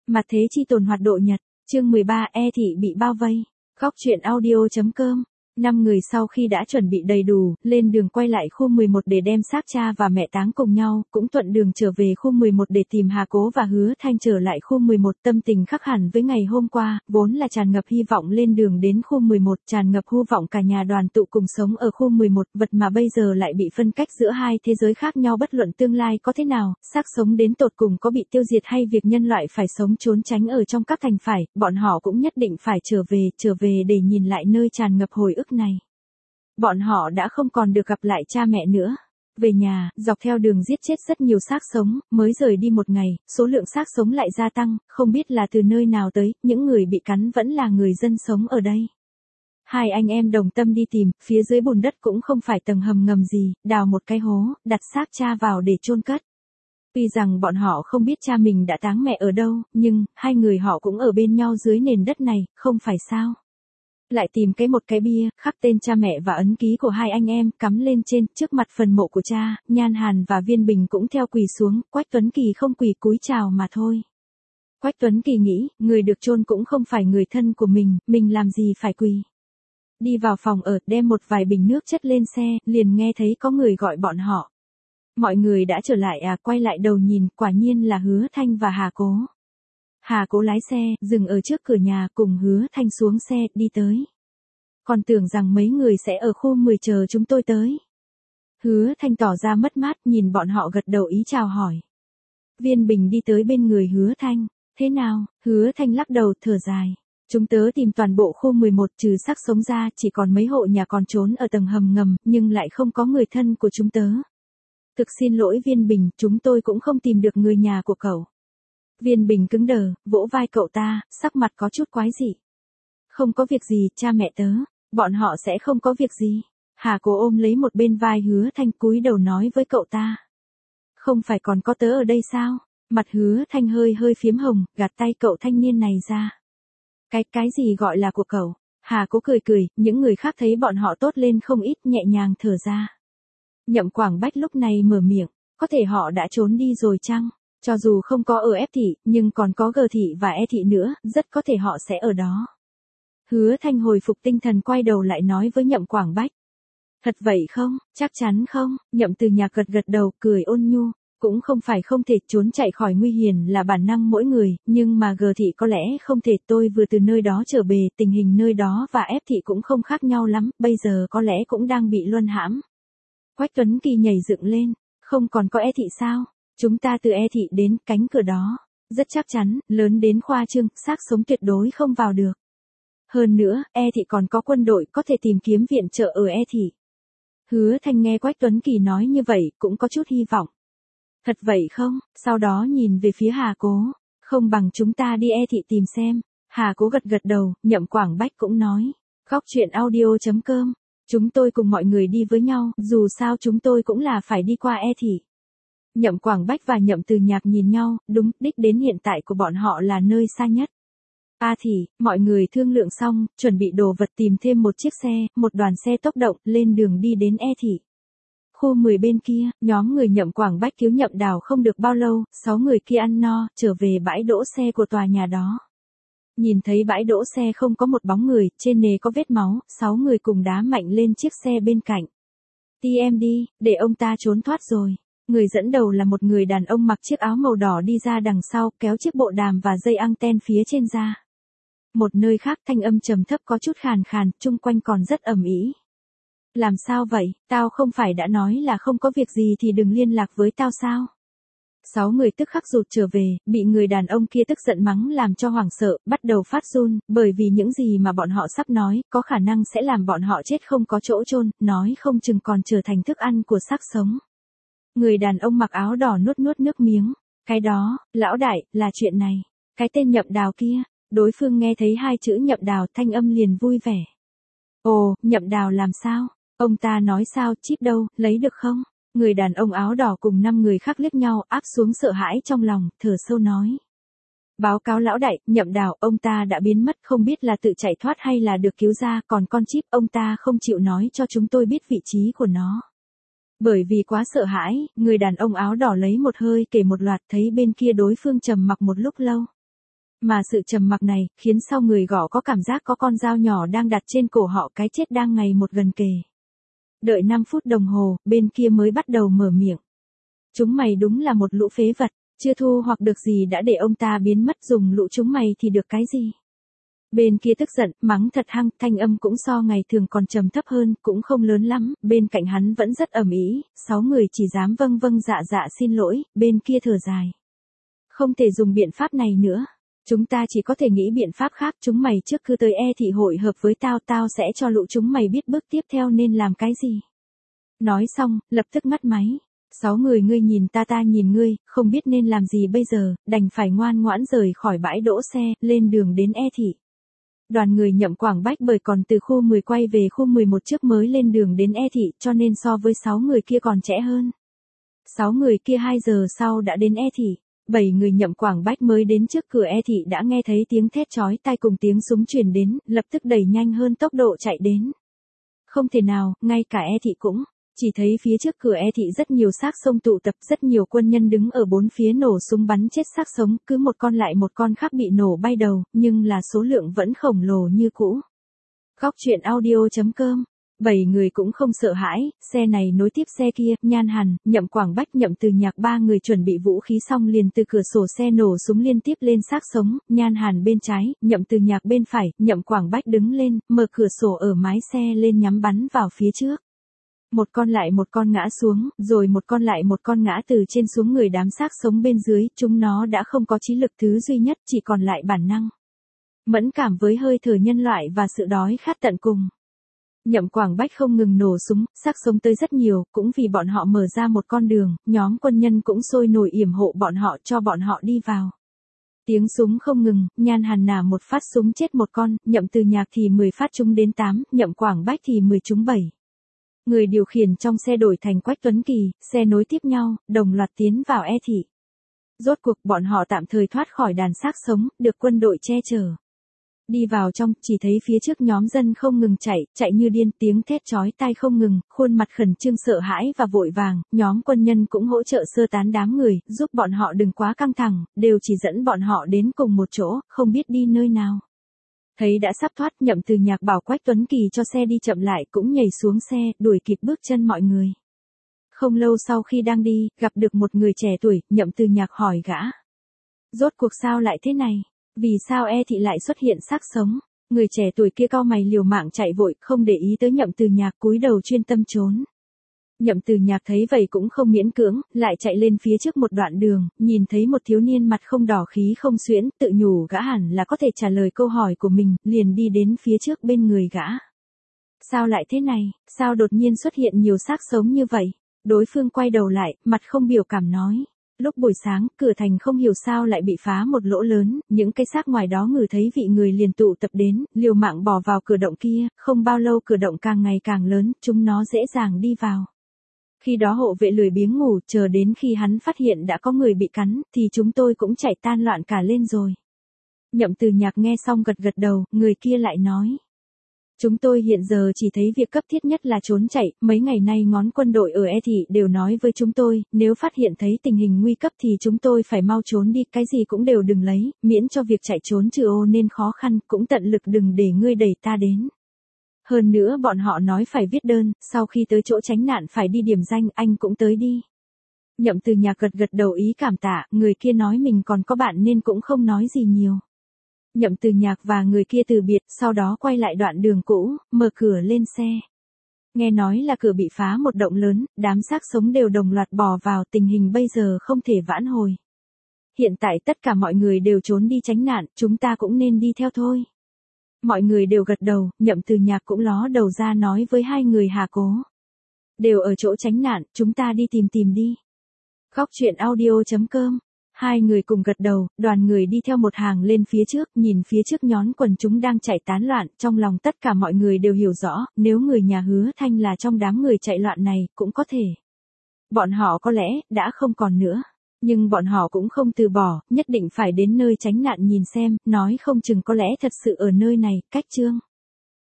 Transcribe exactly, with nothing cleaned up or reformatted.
Mặt thế chi tồn hoạt độ nhật, chương mười ba E thị bị bao vây. Góc truyện audio.com. Năm người sau khi đã chuẩn bị đầy đủ, lên đường quay lại khu mười một để đem xác cha và mẹ táng cùng nhau, cũng thuận đường trở về khu mười một để tìm Hà Cố và Hứa Thanh trở lại khu mười một. Tâm tình khác hẳn với ngày hôm qua, vốn là tràn ngập hy vọng lên đường đến khu mười một, tràn ngập hy vọng cả nhà đoàn tụ cùng sống ở khu mười một, vật mà bây giờ lại bị phân cách giữa hai thế giới khác nhau. Bất luận tương lai có thế nào, xác sống đến tột cùng có bị tiêu diệt hay việc nhân loại phải sống trốn tránh ở trong các thành phải, bọn họ cũng nhất định phải trở về, trở về để nhìn lại nơi tràn ngập hồi ức này. Bọn họ đã không còn được gặp lại cha mẹ nữa. Về nhà, dọc theo đường giết chết rất nhiều xác sống, mới rời đi một ngày, số lượng xác sống lại gia tăng, không biết là từ nơi nào tới, những người bị cắn vẫn là người dân sống ở đây. Hai anh em đồng tâm đi tìm, phía dưới bùn đất cũng không phải tầng hầm ngầm gì, đào một cái hố, đặt xác cha vào để chôn cất. Tuy rằng bọn họ không biết cha mình đã táng mẹ ở đâu, nhưng, hai người họ cũng ở bên nhau dưới nền đất này, không phải sao? Lại tìm cái một cái bia, khắc tên cha mẹ và ấn ký của hai anh em, cắm lên trên, trước mặt phần mộ của cha. Nhan Hàn và Viên Bình cũng theo quỳ xuống, Quách Tuấn Kỳ không quỳ cúi chào mà thôi. Quách Tuấn Kỳ nghĩ, người được chôn cũng không phải người thân của mình, mình làm gì phải quỳ. Đi vào phòng ở, đem một vài bình nước chất lên xe, liền nghe thấy có người gọi bọn họ. Mọi người đã trở lại à, quay lại đầu nhìn, quả nhiên là Hứa Thanh và Hà Cố. Hà Cố lái xe, dừng ở trước cửa nhà, cùng Hứa Thanh xuống xe, đi tới. Còn tưởng rằng mấy người sẽ ở khu mười chờ chúng tôi tới. Hứa Thanh tỏ ra mất mát, nhìn bọn họ gật đầu ý chào hỏi. Viên Bình đi tới bên người Hứa Thanh, thế nào? Hứa Thanh lắc đầu, thở dài. Chúng tớ tìm toàn bộ khu mười một trừ xác sống ra, chỉ còn mấy hộ nhà còn trốn ở tầng hầm ngầm, nhưng lại không có người thân của chúng tớ. Thực xin lỗi Viên Bình, chúng tôi cũng không tìm được người nhà của cậu. Viên Bình cứng đờ, vỗ vai cậu ta, sắc mặt có chút quái dị. Không có việc gì, cha mẹ tớ, bọn họ sẽ không có việc gì. Hà Cố ôm lấy một bên vai Hứa Thanh, cúi đầu nói với cậu ta. Không phải còn có tớ ở đây sao? Mặt Hứa Thanh hơi hơi phiếm hồng, gạt tay cậu thanh niên này ra. Cái, cái gì gọi là của cậu? Hà Cố cười cười, những người khác thấy bọn họ tốt lên không ít, nhẹ nhàng thở ra. Nhậm Quảng Bách lúc này mở miệng, có thể họ đã trốn đi rồi chăng? Cho dù không có ở F thị, nhưng còn có G thị và E thị nữa, rất có thể họ sẽ ở đó. Hứa Thanh hồi phục tinh thần quay đầu lại nói với Nhậm Quảng Bách. Thật vậy không? Chắc chắn không? Nhậm Từ Nhạc gật gật đầu, cười ôn nhu. Cũng không phải không thể, trốn chạy khỏi nguy hiểm là bản năng mỗi người, nhưng mà G thị có lẽ không thể. Tôi vừa từ nơi đó trở về, tình hình nơi đó và F thị cũng không khác nhau lắm, bây giờ có lẽ cũng đang bị luân hãm. Quách Tuấn Kỳ nhảy dựng lên, không còn có E thị sao? Chúng ta từ E thị đến cánh cửa đó, rất chắc chắn, lớn đến khoa trương, xác sống tuyệt đối không vào được. Hơn nữa, E thị còn có quân đội có thể tìm kiếm viện trợ ở E thị. Hứa Thanh nghe Quách Tuấn Kỳ nói như vậy, cũng có chút hy vọng. Thật vậy không? Sau đó nhìn về phía Hà Cố, không bằng chúng ta đi E thị tìm xem. Hà Cố gật gật đầu, Nhậm Quảng Bách cũng nói. Góc truyện audio.com, chúng tôi cùng mọi người đi với nhau, dù sao chúng tôi cũng là phải đi qua E thị. Nhậm Quảng Bách và Nhậm Từ Nhạc nhìn nhau, đúng, đích đến hiện tại của bọn họ là nơi xa nhất. A thị, mọi người thương lượng xong, chuẩn bị đồ vật tìm thêm một chiếc xe, một đoàn xe tốc động, lên đường đi đến E thị. Khu mười bên kia, nhóm người Nhậm Quảng Bách cứu Nhậm Đào không được bao lâu, sáu người kia ăn no, trở về bãi đỗ xe của tòa nhà đó. Nhìn thấy bãi đỗ xe không có một bóng người, trên nề có vết máu, sáu người cùng đá mạnh lên chiếc xe bên cạnh. Ti em đi, để ông ta trốn thoát rồi. Người dẫn đầu là một người đàn ông mặc chiếc áo màu đỏ đi ra đằng sau, kéo chiếc bộ đàm và dây anten phía trên ra. Một nơi khác thanh âm trầm thấp có chút khàn khàn, chung quanh còn rất ầm ĩ. Làm sao vậy, tao không phải đã nói là không có việc gì thì đừng liên lạc với tao sao? Sáu người tức khắc rụt trở về, bị người đàn ông kia tức giận mắng làm cho hoảng sợ, bắt đầu phát run, bởi vì những gì mà bọn họ sắp nói, có khả năng sẽ làm bọn họ chết không có chỗ chôn, nói không chừng còn trở thành thức ăn của xác sống. Người đàn ông mặc áo đỏ nuốt nuốt nước miếng. Cái đó, lão đại, là chuyện này. Cái tên Nhậm Đào kia. Đối phương nghe thấy hai chữ Nhậm Đào, thanh âm liền vui vẻ. Ồ, Nhậm Đào làm sao? Ông ta nói sao, chip đâu, lấy được không? Người đàn ông áo đỏ cùng năm người khác liếc nhau, áp xuống sợ hãi trong lòng, thở sâu nói. Báo cáo lão đại, Nhậm Đào, ông ta đã biến mất, không biết là tự chạy thoát hay là được cứu ra, còn con chip, ông ta không chịu nói cho chúng tôi biết vị trí của nó. Bởi vì quá sợ hãi, người đàn ông áo đỏ lấy một hơi kể một loạt, thấy bên kia đối phương trầm mặc một lúc lâu. Mà sự trầm mặc này, khiến sau người gõ có cảm giác có con dao nhỏ đang đặt trên cổ họ, cái chết đang ngày một gần kề. Đợi năm phút đồng hồ, bên kia mới bắt đầu mở miệng. Chúng mày đúng là một lũ phế vật, chưa thu hoặc được gì đã để ông ta biến mất, dùng lũ chúng mày thì được cái gì. Bên kia tức giận, mắng thật hăng, thanh âm cũng so ngày thường còn trầm thấp hơn, cũng không lớn lắm, bên cạnh hắn vẫn rất ầm ĩ, sáu người chỉ dám vâng vâng dạ dạ xin lỗi, bên kia thở dài. Không thể dùng biện pháp này nữa. Chúng ta chỉ có thể nghĩ biện pháp khác, chúng mày trước cứ tới E thị hội hợp với tao, tao sẽ cho lũ chúng mày biết bước tiếp theo nên làm cái gì. Nói xong, lập tức ngắt máy. Sáu người ngươi nhìn ta ta nhìn ngươi, không biết nên làm gì bây giờ, đành phải ngoan ngoãn rời khỏi bãi đỗ xe, lên đường đến E thị. Đoàn người Nhậm Quảng Bách bởi còn từ khu mười quay về khu mười một trước mới lên đường đến E thị, cho nên so với sáu người kia còn trễ hơn. Sáu người kia hai giờ sau đã đến E thị. Bảy người Nhậm Quảng Bách mới đến trước cửa E thị đã nghe thấy tiếng thét chói tai cùng tiếng súng truyền đến, lập tức đẩy nhanh hơn tốc độ chạy đến. Không thể nào, ngay cả E thị cũng, chỉ thấy phía trước cửa E thị rất nhiều xác sống tụ tập, rất nhiều quân nhân đứng ở bốn phía nổ súng bắn chết xác sống, cứ một con lại một con khác bị nổ bay đầu, nhưng là số lượng vẫn khổng lồ như cũ. Góc truyện audio chấm com. Bảy người cũng không sợ hãi, xe này nối tiếp xe kia, Nhan Hàn, Nhậm Quảng Bách, Nhậm Từ Nhạc ba người chuẩn bị vũ khí xong liền từ cửa sổ xe nổ súng liên tiếp lên xác sống, Nhan Hàn bên trái, Nhậm Từ Nhạc bên phải, Nhậm Quảng Bách đứng lên, mở cửa sổ ở mái xe lên nhắm bắn vào phía trước. Một con lại một con ngã xuống, rồi một con lại một con ngã từ trên xuống người đám xác sống bên dưới, chúng nó đã không có trí lực thứ duy nhất, chỉ còn lại bản năng. Mẫn cảm với hơi thở nhân loại và sự đói khát tận cùng. Nhậm Quảng Bách không ngừng nổ súng, xác sống tới rất nhiều, cũng vì bọn họ mở ra một con đường, nhóm quân nhân cũng sôi nổi yểm hộ bọn họ cho bọn họ đi vào. Tiếng súng không ngừng, Nhan Hàn nả một phát súng chết một con, Nhậm Từ Nhạc thì mười phát trúng đến tám, Nhậm Quảng Bách thì mười trúng bảy. Người điều khiển trong xe đổi thành Quách Tuấn Kỳ, xe nối tiếp nhau, đồng loạt tiến vào E thị. Rốt cuộc bọn họ tạm thời thoát khỏi đàn xác sống, được quân đội che chở. Đi vào trong, chỉ thấy phía trước nhóm dân không ngừng chạy, chạy như điên, tiếng thét chói tai không ngừng, khuôn mặt khẩn trương sợ hãi và vội vàng, nhóm quân nhân cũng hỗ trợ sơ tán đám người, giúp bọn họ đừng quá căng thẳng, đều chỉ dẫn bọn họ đến cùng một chỗ, không biết đi nơi nào. Thấy đã sắp thoát, Nhậm Từ Nhạc bảo Quách Tuấn Kỳ cho xe đi chậm lại, cũng nhảy xuống xe, đuổi kịp bước chân mọi người. Không lâu sau khi đang đi, gặp được một người trẻ tuổi, Nhậm Từ Nhạc hỏi gã. Rốt cuộc sao lại thế này? Vì sao E thị lại xuất hiện xác sống? Người trẻ tuổi kia cau mày liều mạng chạy vội, không để ý tới Nhậm Từ Nhạc, cúi đầu chuyên tâm trốn. Nhậm Từ Nhạc thấy vậy cũng không miễn cưỡng, lại chạy lên phía trước một đoạn đường, nhìn thấy một thiếu niên mặt không đỏ khí không xuyễn, tự nhủ gã hẳn là có thể trả lời câu hỏi của mình, liền đi đến phía trước bên người gã. Sao lại thế này, sao đột nhiên xuất hiện nhiều xác sống như vậy? Đối phương quay đầu lại, mặt không biểu cảm nói. Lúc buổi sáng, cửa thành không hiểu sao lại bị phá một lỗ lớn, những cái xác ngoài đó ngửi thấy vị người liền tụ tập đến, liều mạng bỏ vào cửa động kia, không bao lâu cửa động càng ngày càng lớn, chúng nó dễ dàng đi vào. Khi đó hộ vệ lười biếng ngủ, chờ đến khi hắn phát hiện đã có người bị cắn, thì chúng tôi cũng chạy tan loạn cả lên rồi. Nhậm Từ Nhạc nghe xong gật gật đầu, người kia lại nói. Chúng tôi hiện giờ chỉ thấy việc cấp thiết nhất là trốn chạy, mấy ngày nay ngón quân đội ở E thị đều nói với chúng tôi, nếu phát hiện thấy tình hình nguy cấp thì chúng tôi phải mau trốn đi, cái gì cũng đều đừng lấy, miễn cho việc chạy trốn trừ ô nên khó khăn, cũng tận lực đừng để ngươi đẩy ta đến. Hơn nữa bọn họ nói phải viết đơn, sau khi tới chỗ tránh nạn phải đi điểm danh, anh cũng tới đi. Nhậm Từ Nhạc gật gật đầu ý cảm tạ, người kia nói mình còn có bạn nên cũng không nói gì nhiều. Nhậm Từ Nhạc và người kia từ biệt, sau đó quay lại đoạn đường cũ, mở cửa lên xe. Nghe nói là cửa bị phá một động lớn, đám xác sống đều đồng loạt bò vào, tình hình bây giờ không thể vãn hồi. Hiện tại tất cả mọi người đều trốn đi tránh nạn, chúng ta cũng nên đi theo thôi. Mọi người đều gật đầu, Nhậm Từ Nhạc cũng ló đầu ra nói với hai người Hà Cố. Đều ở chỗ tránh nạn, chúng ta đi tìm tìm đi. Góc truyện audio chấm com. Hai người cùng gật đầu, đoàn người đi theo một hàng lên phía trước, nhìn phía trước nhón quần chúng đang chạy tán loạn, trong lòng tất cả mọi người đều hiểu rõ, nếu người nhà Hứa Thanh là trong đám người chạy loạn này, cũng có thể. Bọn họ có lẽ, đã không còn nữa. Nhưng bọn họ cũng không từ bỏ, nhất định phải đến nơi tránh nạn nhìn xem, nói không chừng có lẽ thật sự ở nơi này, cách chương.